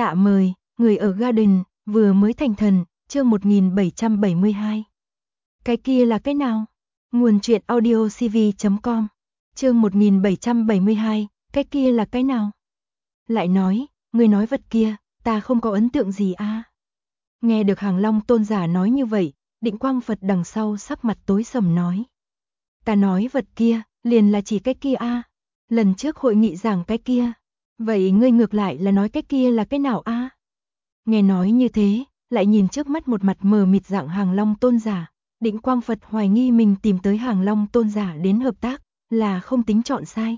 Tạ mời, người ở Garden, vừa mới thành thần, chương 1772. Cái kia là cái nào? Nguồn truyện audiocv.com. Chương 1772, cái kia là cái nào? Lại nói, người nói vật kia, ta không có ấn tượng gì a. Nghe được Hàng Long tôn giả nói như vậy, Định Quang Phật đằng sau sắc mặt tối sầm nói. Ta nói vật kia, liền là chỉ cái kia a. Lần trước hội nghị giảng cái kia. Vậy ngươi ngược lại là nói cái kia là cái nào a? Nghe nói như thế, lại nhìn trước mắt một mặt mờ mịt dạng Hàng Long tôn giả, Định Quang Phật hoài nghi mình tìm tới Hàng Long tôn giả đến hợp tác, là không tính chọn sai.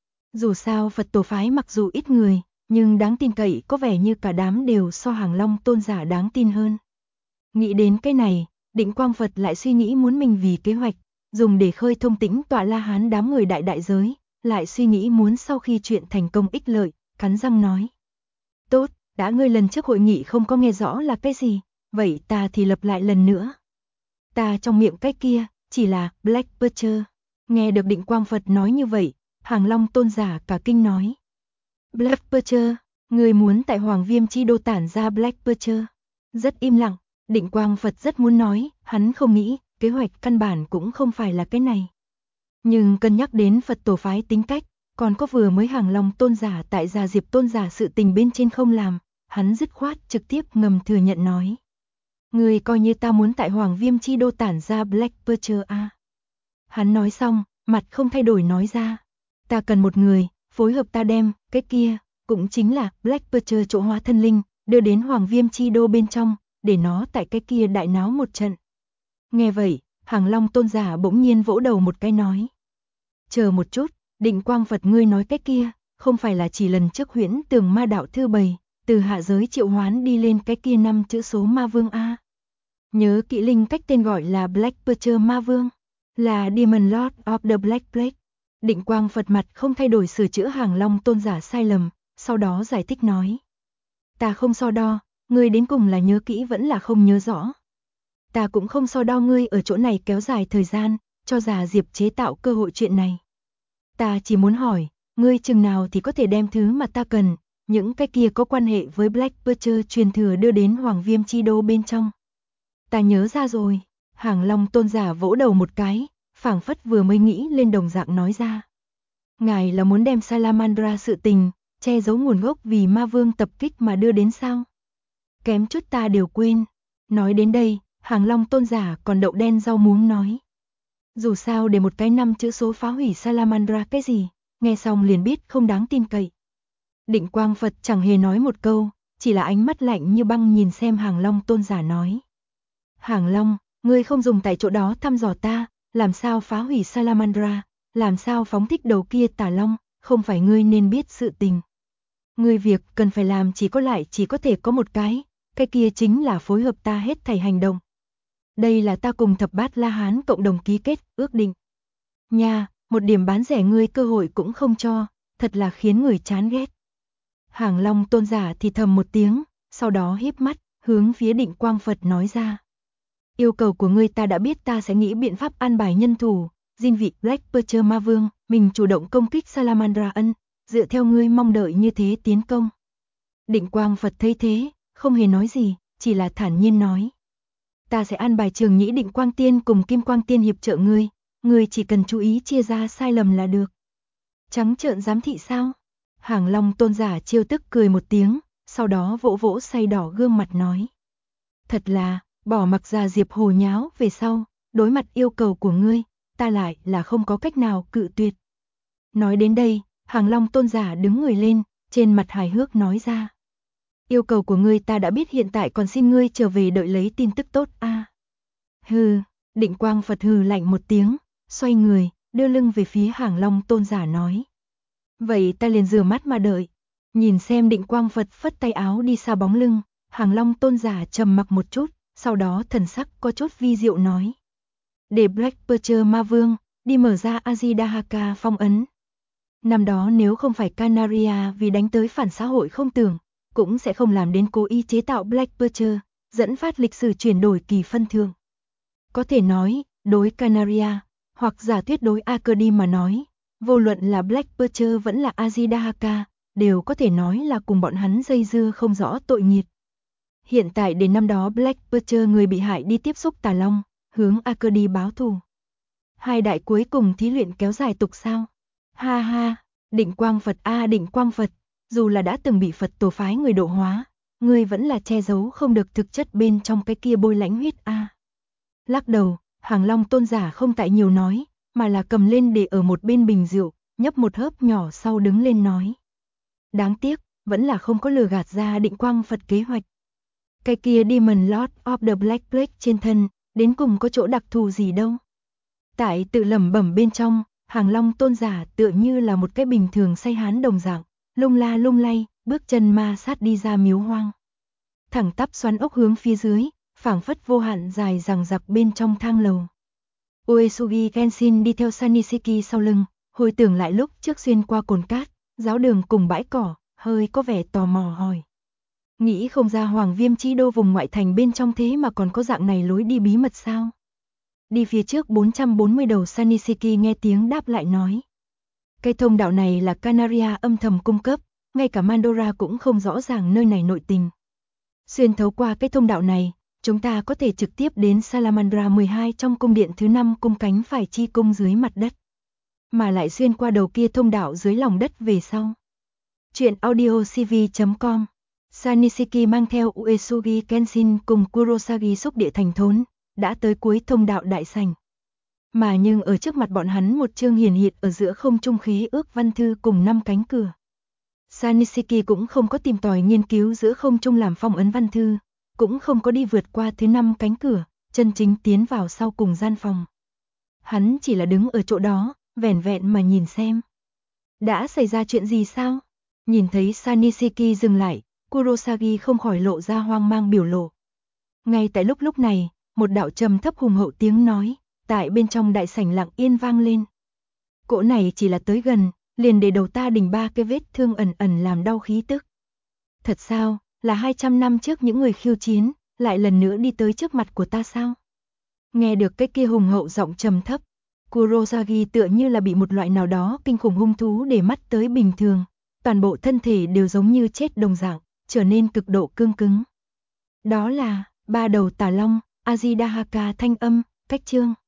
Dù sao Phật tổ phái mặc dù ít người, nhưng đáng tin cậy có vẻ như cả đám đều so Hàng Long tôn giả đáng tin hơn. Nghĩ đến cái này, Định Quang Phật lại suy nghĩ muốn mình vì kế hoạch, dùng để khơi thông tĩnh tọa La Hán đám người đại giới, lại suy nghĩ muốn sau khi chuyện thành công ích lợi, cắn răng nói. Tốt, đã ngươi lần trước hội nghị không có nghe rõ là cái gì, vậy ta thì lặp lại lần nữa. Ta trong miệng cái kia, chỉ là Black Butcher. Nghe được Định Quang Phật nói như vậy, Hàng Long tôn giả cả kinh nói. Black Butcher, ngươi muốn tại Hoàng Viêm chi đô tản ra Black Butcher. Rất im lặng, Định Quang Phật rất muốn nói, hắn không nghĩ, kế hoạch căn bản cũng không phải là cái này. Nhưng cân nhắc đến Phật tổ phái tính cách, còn có vừa mới Hàng Long tôn giả tại Gia Diệp tôn giả sự tình bên trên không làm, hắn dứt khoát trực tiếp ngầm thừa nhận nói. Người coi như ta muốn tại Hoàng Viêm chi đô tản ra Black Butcher a. Hắn nói xong, mặt không thay đổi nói ra. Ta cần một người, phối hợp ta đem, cái kia, cũng chính là Black Butcher chỗ hóa thân linh, đưa đến Hoàng Viêm chi đô bên trong, để nó tại cái kia đại náo một trận. Nghe vậy, Hàng Long tôn giả bỗng nhiên vỗ đầu một cái nói. Chờ một chút, Định Quang Phật ngươi nói cái kia, không phải là chỉ lần trước Huyễn Tường Ma đạo thư bày, từ hạ giới triệu hoán đi lên cái kia 5 chữ số ma vương a. Nhớ kỹ linh cách tên gọi là Black Butcher ma vương, là Demon Lord of the Black Plague. Định Quang Phật mặt không thay đổi sửa chữa Hàng Long tôn giả sai lầm, sau đó giải thích nói. Ta không so đo, ngươi đến cùng là nhớ kỹ vẫn là không nhớ rõ. Ta cũng không so đo ngươi ở chỗ này kéo dài thời gian, cho Già Diệp chế tạo cơ hội chuyện này. Ta chỉ muốn hỏi, ngươi chừng nào thì có thể đem thứ mà ta cần, những cái kia có quan hệ với Black Butcher truyền thừa đưa đến Hoàng Viêm chi đô bên trong. Ta nhớ ra rồi, Hàng Long tôn giả vỗ đầu một cái, phảng phất vừa mới nghĩ lên đồng dạng nói ra. Ngài là muốn đem Salamandra sự tình, che giấu nguồn gốc vì ma vương tập kích mà đưa đến sao? Kém chút ta đều quên. Nói đến đây, Hàng Long tôn giả còn đậu đen rau muống nói. Dù sao để một cái 5 chữ số phá hủy Salamandra cái gì, nghe xong liền biết không đáng tin cậy. Định Quang Phật chẳng hề nói một câu, chỉ là ánh mắt lạnh như băng nhìn xem Hàng Long tôn giả nói. Hàng Long, ngươi không dùng tại chỗ đó thăm dò ta, làm sao phá hủy Salamandra, làm sao phóng thích đầu kia tà long, không phải ngươi nên biết sự tình. Ngươi việc cần phải làm chỉ có thể có một cái kia chính là phối hợp ta hết thảy hành động. Đây là ta cùng Thập Bát La Hán cộng đồng ký kết, ước định. Nha, một điểm bán rẻ ngươi cơ hội cũng không cho, thật là khiến người chán ghét. Hàng Long tôn giả thì thầm một tiếng, sau đó híp mắt, hướng phía Định Quang Phật nói ra. Yêu cầu của ngươi ta đã biết, ta sẽ nghĩ biện pháp an bài nhân thủ, diên vị Black Butcher ma vương, mình chủ động công kích Salamandra ân, dựa theo ngươi mong đợi như thế tiến công. Định Quang Phật thấy thế, không hề nói gì, chỉ là thản nhiên nói. Ta sẽ an bài Trường Nhĩ Định Quang Tiên cùng Kim Quang Tiên hiệp trợ ngươi chỉ cần chú ý chia ra sai lầm là được. Trắng trợn giám thị sao? Hàng Long tôn giả trêu tức cười một tiếng, sau đó vỗ vỗ say đỏ gương mặt nói. Thật là, bỏ mặc Già Diệp hồ nháo về sau, đối mặt yêu cầu của ngươi, ta lại là không có cách nào cự tuyệt. Nói đến đây, Hàng Long tôn giả đứng người lên, trên mặt hài hước nói ra. Yêu cầu của ngươi ta đã biết, hiện tại còn xin ngươi trở về đợi lấy tin tức tốt a. Hừ, Định Quang Phật hừ lạnh một tiếng, xoay người, đưa lưng về phía Hàng Long tôn giả nói. Vậy ta liền rửa mắt mà đợi. Nhìn xem Định Quang Phật phất tay áo đi xa bóng lưng, Hàng Long tôn giả trầm mặc một chút, sau đó thần sắc có chút vi diệu nói. Để Black Butcher ma vương, đi mở ra Azidahaka phong ấn. Năm đó nếu không phải Canaria vì đánh tới phản xã hội không tưởng, cũng sẽ không làm đến cố ý chế tạo Black Butcher, dẫn phát lịch sử chuyển đổi kỳ phân thượng. Có thể nói, đối Canaria, hoặc giả thuyết đối Acadi mà nói, vô luận là Black Butcher vẫn là Azidahaka, đều có thể nói là cùng bọn hắn dây dưa không rõ tội nghiệt. Hiện tại đến năm đó Black Butcher người bị hại đi tiếp xúc Tà Long, hướng Arkady báo thù. Hai đại cuối cùng thí luyện kéo dài tục sao? Ha ha, Định Quang Phật Định Quang Phật, dù là đã từng bị Phật tổ phái người độ hóa, ngươi vẫn là che giấu không được thực chất bên trong cái kia bôi lãnh huyết Lắc đầu, Hàng Long tôn giả không tại nhiều nói, mà là cầm lên để ở một bên bình rượu, nhấp một hớp nhỏ sau đứng lên nói. Đáng tiếc, vẫn là không có lừa gạt ra Định Quang Phật kế hoạch. Cái kia Demon Lord of the Black Plague trên thân, đến cùng có chỗ đặc thù gì đâu. Tại tự lẩm bẩm bên trong, Hàng Long tôn giả tựa như là một cái bình thường say hán đồng dạng, lung la lung lay, bước chân ma sát đi ra miếu hoang. Thẳng tắp xoắn ốc hướng phía dưới, phảng phất vô hạn dài dằng dặc bên trong thang lầu. Uesugi Kenshin đi theo Saniseki sau lưng, hồi tưởng lại lúc trước xuyên qua cồn cát, giáo đường cùng bãi cỏ, hơi có vẻ tò mò hỏi. Nghĩ không ra Hoàng Viêm chi đô vùng ngoại thành bên trong thế mà còn có dạng này lối đi bí mật sao? Đi phía trước 440 đầu Saniseki nghe tiếng đáp lại nói. Cái thông đạo này là Canaria âm thầm cung cấp, ngay cả Mandora cũng không rõ ràng nơi này nội tình. Xuyên thấu qua cái thông đạo này, chúng ta có thể trực tiếp đến Salamandra 12 trong cung điện thứ 5 cung cánh phải chi cung dưới mặt đất. Mà lại xuyên qua đầu kia thông đạo dưới lòng đất về sau. Chuyện audiocv.com Saniseki mang theo Uesugi Kenshin cùng Kurosagi xúc địa thành thốn, đã tới cuối thông đạo đại sảnh. Mà nhưng ở trước mặt bọn hắn một chương hiển hiện ở giữa không trung khí ước văn thư cùng 5 cánh cửa. Saniseki cũng không có tìm tòi nghiên cứu giữa không trung làm phong ấn văn thư, cũng không có đi vượt qua thứ 5 cánh cửa, chân chính tiến vào sau cùng gian phòng. Hắn chỉ là đứng ở chỗ đó, vẻn vẹn mà nhìn xem. Đã xảy ra chuyện gì sao? Nhìn thấy Saniseki dừng lại, Kurosagi không khỏi lộ ra hoang mang biểu lộ. Ngay tại lúc này, một đạo trầm thấp hùng hậu tiếng nói, tại bên trong đại sảnh lặng yên vang lên. Cỗ này chỉ là tới gần, liền để đầu ta đỉnh 3 cái vết thương ẩn ẩn làm đau khí tức. Thật sao, là 200 năm trước những người khiêu chiến, lại lần nữa đi tới trước mặt của ta sao? Nghe được cái kia hùng hậu giọng trầm thấp, Kurosagi tựa như là bị một loại nào đó kinh khủng hung thú để mắt tới bình thường, toàn bộ thân thể đều giống như chết đồng dạng, trở nên cực độ cương cứng. Đó là 3 đầu Tà Long, Ajidahaka thanh âm, cách chương.